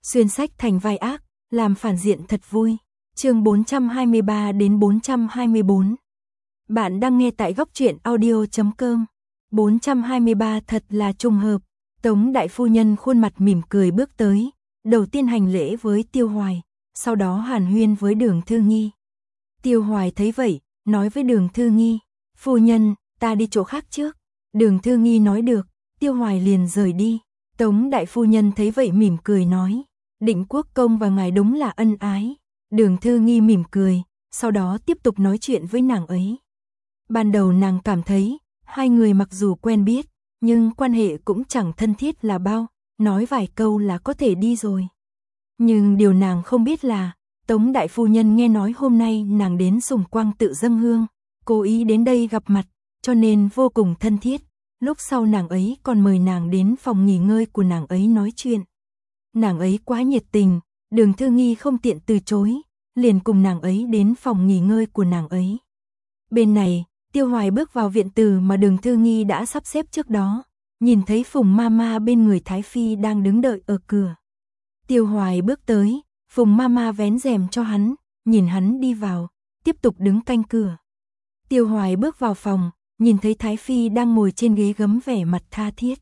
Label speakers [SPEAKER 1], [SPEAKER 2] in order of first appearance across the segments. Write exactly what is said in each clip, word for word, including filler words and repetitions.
[SPEAKER 1] xuyên sách thành vai ác, làm phản diện thật vui. Chương bốn trăm hai mươi ba đến bốn trăm hai mươi bốn. Bạn đang nghe tại góc truyện audio chấm com. bốn trăm hai mươi ba thật là trùng hợp. Tống đại phu nhân khuôn mặt mỉm cười bước tới, đầu tiên hành lễ với Tiêu Hoài, sau đó hàn huyên với Đường Thư Nghi. Tiêu Hoài thấy vậy, nói với Đường Thư Nghi, phu nhân, ta đi chỗ khác trước. Đường Thư Nghi nói được, Tiêu Hoài liền rời đi. Tống đại phu nhân thấy vậy mỉm cười nói, Định Quốc công và ngài đúng là ân ái. Đường Thư Nghi mỉm cười, sau đó tiếp tục nói chuyện với nàng ấy. Ban đầu nàng cảm thấy, hai người mặc dù quen biết, nhưng quan hệ cũng chẳng thân thiết là bao, nói vài câu là có thể đi rồi. Nhưng điều nàng không biết là, Tống đại phu nhân nghe nói hôm nay nàng đến Sùng Quang tự dâng hương, cố ý đến đây gặp mặt, cho nên vô cùng thân thiết. Lúc sau nàng ấy còn mời nàng đến phòng nghỉ ngơi của nàng ấy nói chuyện. Nàng ấy quá nhiệt tình, Đường Thư Nghi không tiện từ chối, liền cùng nàng ấy đến phòng nghỉ ngơi của nàng ấy. Bên này, Tiêu Hoài bước vào viện từ mà Đường Thư Nghi đã sắp xếp trước đó, nhìn thấy Phùng Mama bên người Thái Phi đang đứng đợi ở cửa. Tiêu Hoài bước tới, Phùng Mama vén rèm cho hắn, nhìn hắn đi vào, tiếp tục đứng canh cửa. Tiêu Hoài bước vào phòng, nhìn thấy Thái Phi đang ngồi trên ghế gấm vẻ mặt tha thiết.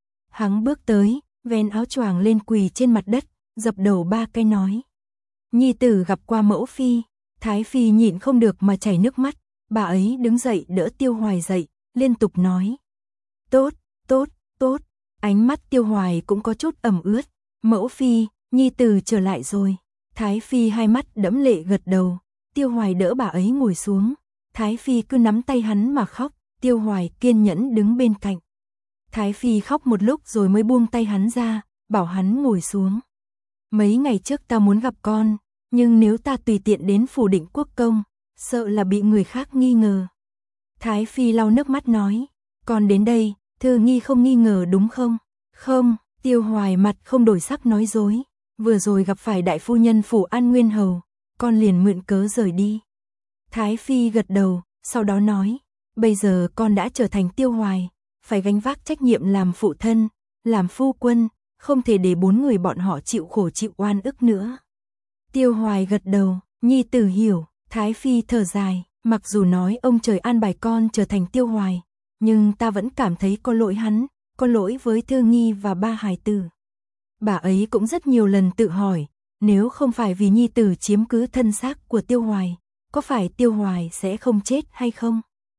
[SPEAKER 1] Hắn bước tới, vén áo choàng lên quỳ trên mặt đất, dập đầu ba cái nói. Nhi tử gặp qua mẫu phi. Thái Phi nhịn không được mà chảy nước mắt, bà ấy đứng dậy đỡ Tiêu Hoài dậy, liên tục nói. Tốt, tốt, tốt. Ánh mắt Tiêu Hoài cũng có chút ẩm ướt. Mẫu phi, nhi tử trở lại rồi. Thái Phi hai mắt đẫm lệ gật đầu. Tiêu Hoài đỡ bà ấy ngồi xuống. Thái Phi cứ nắm tay hắn mà khóc. Tiêu Hoài kiên nhẫn đứng bên cạnh. Thái Phi khóc một lúc rồi mới buông tay hắn ra, bảo hắn ngồi xuống. Mấy ngày trước ta muốn gặp con, nhưng nếu ta tùy tiện đến phủ Định Quốc công, sợ là bị người khác nghi ngờ. Thái Phi lau nước mắt nói, con đến đây, Thư Nghi không nghi ngờ đúng không? Không, Tiêu Hoài mặt không đổi sắc nói dối, vừa rồi gặp phải đại phu nhân phủ An Nguyên Hầu, con liền mượn cớ rời đi. Thái Phi gật đầu, sau đó nói, bây giờ con đã trở thành Tiêu Hoài, phải gánh vác trách nhiệm làm phụ thân, làm phu quân, không thể để bốn người bọn họ chịu khổ chịu oan ức nữa. Tiêu Hoài gật đầu, nhi tử hiểu. Thái Phi thở dài, mặc dù nói ông trời an bài con trở thành Tiêu Hoài, nhưng ta vẫn cảm thấy có lỗi hắn, có lỗi với Thư Nghi và ba hài tử. Bà ấy cũng rất nhiều lần tự hỏi, nếu không phải vì nhi tử chiếm cứ thân xác của Tiêu Hoài, có phải Tiêu Hoài sẽ không chết hay không?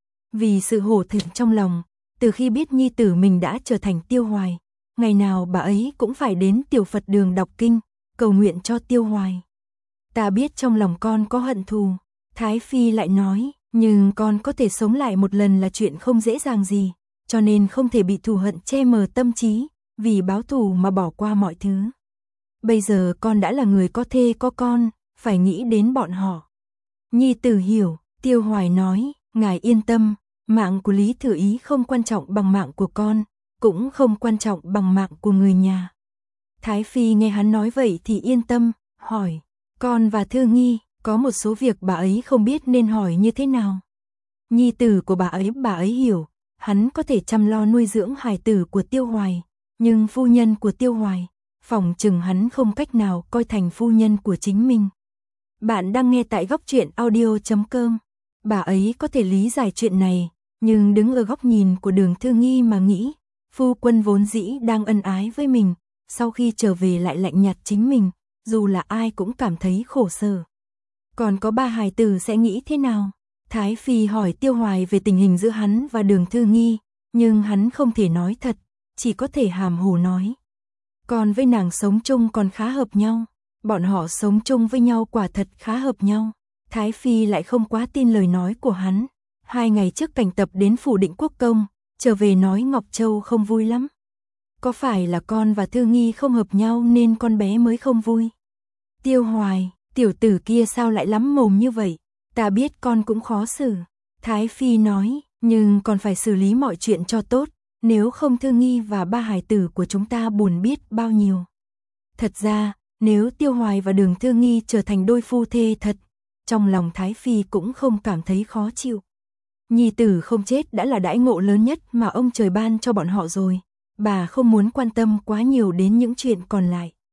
[SPEAKER 1] Vì sự hổ thẹn trong lòng, từ khi biết nhi tử mình đã trở thành Tiêu Hoài, ngày nào bà ấy cũng phải đến Tiểu Phật đường đọc kinh, cầu nguyện cho Tiêu Hoài. Ta biết trong lòng con có hận thù. Thái Phi lại nói, nhưng con có thể sống lại một lần là chuyện không dễ dàng gì, cho nên không thể bị thù hận che mờ tâm trí, vì báo thù mà bỏ qua mọi thứ. Bây giờ con đã là người có thê có con, phải nghĩ đến bọn họ. Nhi tử hiểu, Tiêu Hoài nói, ngài yên tâm, mạng của Lý Thử Ý không quan trọng bằng mạng của con, cũng không quan trọng bằng mạng của người nhà. Thái Phi nghe hắn nói vậy thì yên tâm, hỏi, con và Thư Nghi, có một số việc bà ấy không biết nên hỏi như thế nào. Nhi tử của bà ấy bà ấy hiểu, hắn có thể chăm lo nuôi dưỡng hài tử của Tiêu Hoài, nhưng phu nhân của Tiêu Hoài, phỏng chừng hắn không cách nào coi thành phu nhân của chính mình. Bạn đang nghe tại góc truyện audio chấm com. Bà ấy có thể lý giải chuyện này, nhưng đứng ở góc nhìn của Đường Thư Nghi mà nghĩ, phu quân vốn dĩ đang ân ái với mình, sau khi trở về lại lạnh nhạt chính mình, dù là ai cũng cảm thấy khổ sở. Còn có ba hài tử sẽ nghĩ thế nào? Thái Phi hỏi Tiêu Hoài về tình hình giữa hắn và Đường Thư Nghi, nhưng hắn không thể nói thật, chỉ có thể hàm hồ nói. Còn với nàng sống chung còn khá hợp nhau, bọn họ sống chung với nhau quả thật khá hợp nhau. Thái Phi lại không quá tin lời nói của hắn. Hai ngày trước cảnh tập đến phủ Định Quốc công, trở về nói Ngọc Châu không vui lắm. Có phải là con và Thư Nghi không hợp nhau nên con bé mới không vui? Tiêu Hoài, tiểu tử kia sao lại lắm mồm như vậy? Ta biết con cũng khó xử. Thái Phi nói, nhưng còn phải xử lý mọi chuyện cho tốt, nếu không Thư Nghi và ba hài tử của chúng ta buồn biết bao nhiêu. Thật ra, nếu Tiêu Hoài và Đường Thư Nghi trở thành đôi phu thê thật, trong lòng Thái Phi cũng không cảm thấy khó chịu. Nhi tử không chết đã là đãi ngộ lớn nhất mà ông trời ban cho bọn họ rồi, bà không muốn quan tâm quá nhiều đến những chuyện còn lại.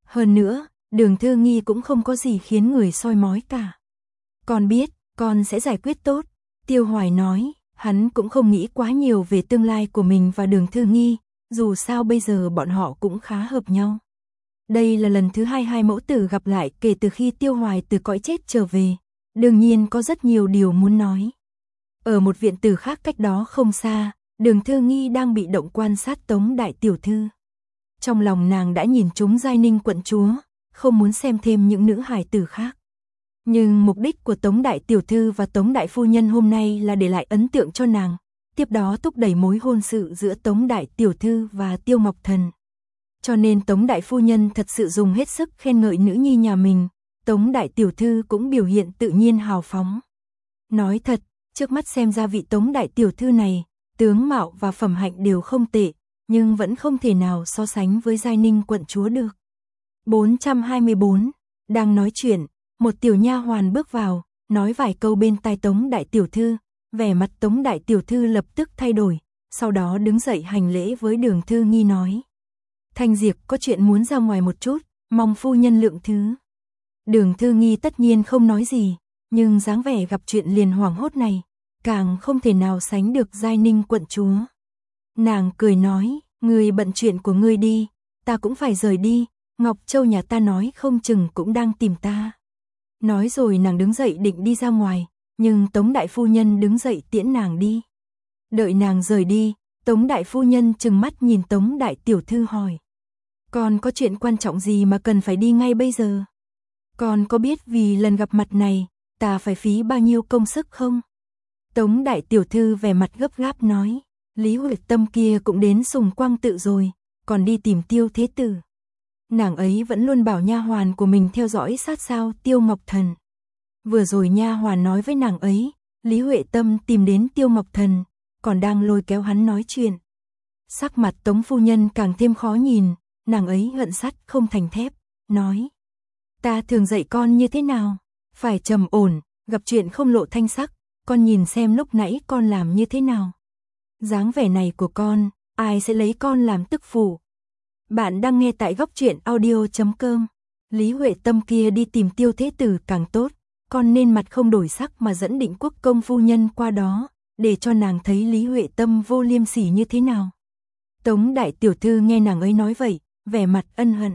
[SPEAKER 1] Hơn nữa, Đường Thư Nghi cũng không có gì khiến người soi mói cả. Con biết, con sẽ giải quyết tốt. Tiêu Hoài nói, hắn cũng không nghĩ quá nhiều về tương lai của mình và Đường Thư Nghi, dù sao bây giờ bọn họ cũng khá hợp nhau. Đây là lần thứ hai hai mẫu tử gặp lại kể từ khi Tiêu Hoài từ cõi chết trở về, đương nhiên có rất nhiều điều muốn nói. Ở một viện tử khác cách đó không xa, Đường Thư Nghi đang bị động quan sát Tống đại tiểu thư. Trong lòng nàng đã nhìn trúng Giai Ninh quận chúa, không muốn xem thêm những nữ hài tử khác. Nhưng mục đích của Tống đại tiểu thư và Tống đại phu nhân hôm nay là để lại ấn tượng cho nàng, tiếp đó thúc đẩy mối hôn sự giữa Tống đại tiểu thư và Tiêu Ngọc Thần. Cho nên Tống đại phu nhân thật sự dùng hết sức khen ngợi nữ nhi nhà mình, Tống đại tiểu thư cũng biểu hiện tự nhiên hào phóng. Nói thật, trước mắt xem ra vị Tống đại tiểu thư này, tướng mạo và phẩm hạnh đều không tệ, nhưng vẫn không thể nào so sánh với Giai Ninh quận chúa được. bốn trăm hai mươi bốn, đang nói chuyện, một tiểu nha hoàn bước vào, nói vài câu bên tai Tống đại tiểu thư, vẻ mặt Tống đại tiểu thư lập tức thay đổi, sau đó đứng dậy hành lễ với Đường Thư Nghi nói: Thanh Diệp có chuyện muốn ra ngoài một chút, mong phu nhân lượng thứ. Đường Thư Nghi tất nhiên không nói gì, nhưng dáng vẻ gặp chuyện liền hoảng hốt này, càng không thể nào sánh được Giai Ninh quận chúa. Nàng cười nói, ngươi bận chuyện của ngươi đi, ta cũng phải rời đi, Ngọc Châu nhà ta nói không chừng cũng đang tìm ta. Nói rồi nàng đứng dậy định đi ra ngoài, nhưng Tống đại phu nhân đứng dậy tiễn nàng đi. Đợi nàng rời đi, Tống đại phu nhân trừng mắt nhìn Tống đại tiểu thư hỏi: Con có chuyện quan trọng gì mà cần phải đi ngay bây giờ? Con có biết vì lần gặp mặt này, ta phải phí bao nhiêu công sức không? Tống đại tiểu thư vẻ mặt gấp gáp nói: Lý Huệ Tâm kia cũng đến Sùng Quang Tự rồi, còn đi tìm Tiêu Thế Tử. Nàng ấy vẫn luôn bảo nha hoàn của mình theo dõi sát sao Tiêu Ngọc Thần. Vừa rồi nha hoàn nói với nàng ấy, Lý Huệ Tâm tìm đến Tiêu Ngọc Thần, còn đang lôi kéo hắn nói chuyện. Sắc mặt Tống phu nhân càng thêm khó nhìn, nàng ấy hận sắt không thành thép, nói: Ta thường dạy con như thế nào? Phải trầm ổn, gặp chuyện không lộ thanh sắc, con nhìn xem lúc nãy con làm như thế nào. Dáng vẻ này của con, ai sẽ lấy con làm tức phụ? Bạn đang nghe tại góc truyện audio chấm com. Lý Huệ Tâm kia đi tìm Tiêu Thế Tử càng tốt, con nên mặt không đổi sắc mà dẫn Định Quốc công phu nhân qua đó, để cho nàng thấy Lý Huệ Tâm vô liêm sỉ như thế nào. Tống đại tiểu thư nghe nàng ấy nói vậy, vẻ mặt ân hận.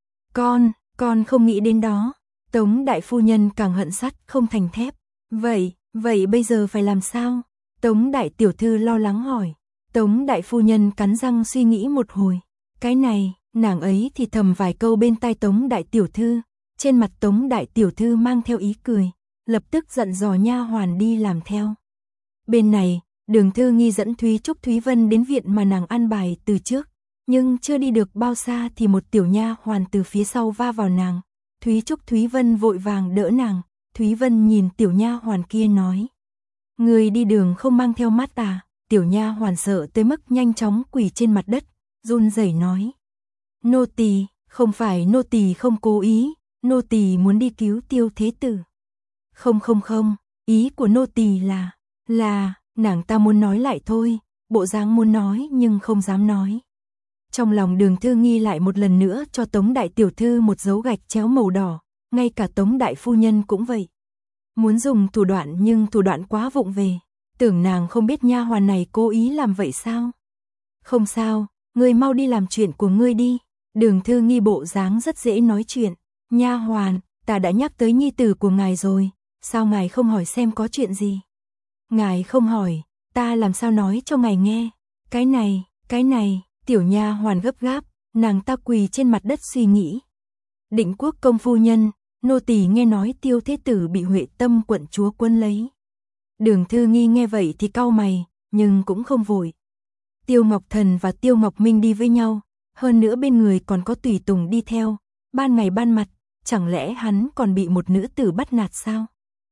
[SPEAKER 1] Con, con không nghĩ đến đó. Tống đại phu nhân càng hận sắt không thành thép. Vậy, vậy bây giờ phải làm sao? Tống đại tiểu thư lo lắng hỏi. Tống đại phu nhân cắn răng suy nghĩ một hồi. Cái này, nàng ấy thì thầm vài câu bên tai Tống đại tiểu thư. Trên mặt Tống đại tiểu thư mang theo ý cười, lập tức dặn dò nha hoàn đi làm theo. Bên này, Đường Thư Nghi dẫn Thúy Trúc Thúy Vân đến viện mà nàng an bài từ trước, nhưng chưa đi được bao xa thì một tiểu nha hoàn từ phía sau va vào nàng. Thúy Trúc Thúy Vân vội vàng đỡ nàng. Thúy Vân nhìn tiểu nha hoàn kia nói: Người đi đường không mang theo mắt à? Tiểu nha hoàn sợ tới mức nhanh chóng quỳ trên mặt đất, run rẩy nói: Nô tỳ, không phải nô tỳ không cố ý, nô tỳ muốn đi cứu Tiêu Thế Tử. Không không không, ý của nô tỳ là, là, nàng ta muốn nói lại thôi, bộ dáng muốn nói nhưng không dám nói. Trong lòng Đường Thư Nghi lại một lần nữa cho Tống đại tiểu thư một dấu gạch chéo màu đỏ, ngay cả Tống đại phu nhân cũng vậy. Muốn dùng thủ đoạn nhưng thủ đoạn quá vụng về, tưởng nàng không biết nha hoàn này cố ý làm vậy sao? Không sao, ngươi mau đi làm chuyện của ngươi đi. Đường Thư Nghi bộ dáng rất dễ nói chuyện. Nha hoàn, ta đã nhắc tới nhi tử của ngài rồi, sao ngài không hỏi xem có chuyện gì? Ngài không hỏi, ta làm sao nói cho ngài nghe? Cái này, cái này, tiểu nha hoàn gấp gáp, nàng ta quỳ trên mặt đất suy nghĩ. Định Quốc công phu nhân, nô tỳ nghe nói Tiêu Thế Tử bị Huệ Tâm quận chúa quân lấy. Đường Thư Nghi nghe vậy thì cau mày, nhưng cũng không vội. Tiêu Ngọc Thần và Tiêu Ngọc Minh đi với nhau, hơn nữa bên người còn có tùy tùng đi theo, ban ngày ban mặt, chẳng lẽ hắn còn bị một nữ tử bắt nạt sao?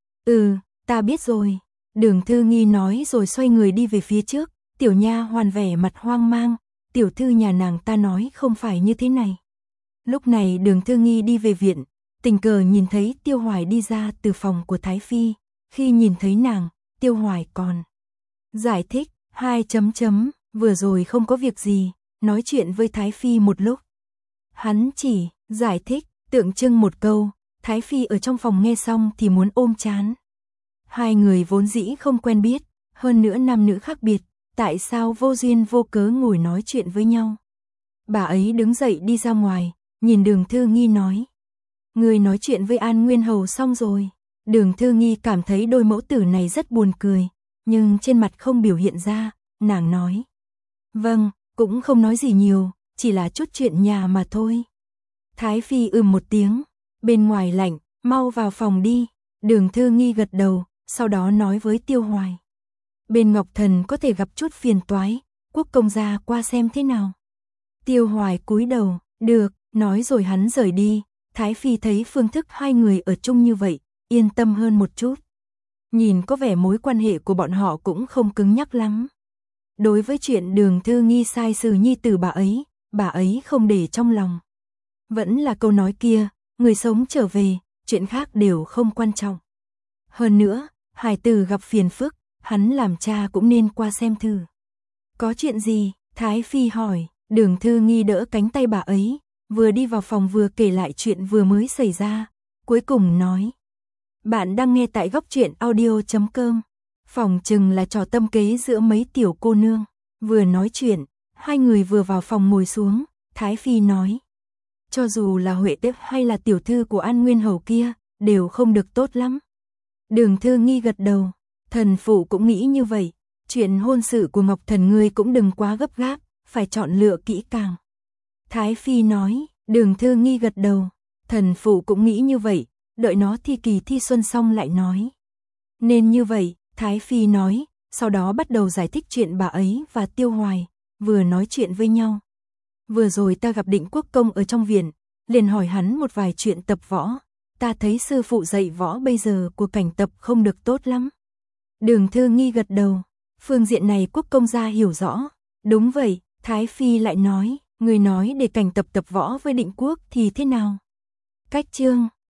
[SPEAKER 1] Ừ, ta biết rồi. Đường Thư Nghi nói rồi xoay người đi về phía trước, tiểu nha hoàn vẻ mặt hoang mang, tiểu thư nhà nàng ta nói không phải như thế này. Lúc này Đường Thư Nghi đi về viện, tình cờ nhìn thấy Tiêu Hoài đi ra từ phòng của Thái Phi, khi nhìn thấy nàng, Tiêu Hoài còn giải thích, hai chấm chấm, vừa rồi không có việc gì, nói chuyện với Thái Phi một lúc. Hắn chỉ, Giải thích, tượng trưng một câu, Thái Phi ở trong phòng nghe xong thì muốn ôm chán. Hai người vốn dĩ không quen biết, hơn nữa nam nữ khác biệt, tại sao vô duyên vô cớ ngồi nói chuyện với nhau. Bà ấy đứng dậy đi ra ngoài, nhìn Đường Thư Nghi nói. Người nói chuyện với An Nguyên Hầu xong rồi. Đường Thư Nghi cảm thấy đôi mẫu tử này rất buồn cười, nhưng trên mặt không biểu hiện ra, nàng nói. Vâng, cũng không nói gì nhiều, chỉ là chút chuyện nhà mà thôi. Thái Phi ừm một tiếng, bên ngoài lạnh, mau vào phòng đi. Đường Thư Nghi gật đầu, sau đó nói với Tiêu Hoài. Bên Ngọc Thần có thể gặp chút phiền toái, Quốc công gia qua xem thế nào. Tiêu Hoài cúi đầu, được, nói rồi hắn rời đi. Thái Phi thấy phương thức hai người ở chung như vậy, yên tâm hơn một chút. Nhìn có vẻ mối quan hệ của bọn họ cũng không cứng nhắc lắm. Đối với chuyện Đường Thư Nghi sai xử nhi tử bà ấy, bà ấy không để trong lòng. Vẫn là câu nói kia, người sống trở về, chuyện khác đều không quan trọng. Hơn nữa, hài tử gặp phiền phức, hắn làm cha cũng nên qua xem thử. Có chuyện gì? Thái Phi hỏi. Đường Thư Nghi đỡ cánh tay bà ấy, vừa đi vào phòng vừa kể lại chuyện vừa mới xảy ra, cuối cùng nói. Bạn đang nghe tại góc truyện audio chấm com. Phòng chừng là trò tâm kế giữa mấy tiểu cô nương. Vừa nói chuyện, hai người vừa vào phòng ngồi xuống, Thái Phi nói. Cho dù là Huệ Tếp hay là tiểu thư của An Nguyên Hầu kia, đều không được tốt lắm. Đường Thư Nghi gật đầu, thần phụ cũng nghĩ như vậy, chuyện hôn sự của Ngọc Thần ngươi cũng đừng quá gấp gáp, phải chọn lựa kỹ càng. Thái Phi nói, Đường Thư Nghi gật đầu, thần phụ cũng nghĩ như vậy, đợi nó thi kỳ thi xuân xong lại nói. Nên như vậy, Thái Phi nói, sau đó bắt đầu giải thích chuyện bà ấy và Tiêu Hoài, vừa nói chuyện với nhau. Vừa rồi ta gặp Định Quốc công ở trong viện, liền hỏi hắn một vài chuyện tập võ, ta thấy sư phụ dạy võ bây giờ của cảnh tập không được tốt lắm. Đường Thư Nghi gật đầu, phương diện này Quốc công gia hiểu rõ. Đúng vậy, Thái Phi lại nói, người nói để cảnh tập tập võ với Định Quốc thì thế nào? Cách chương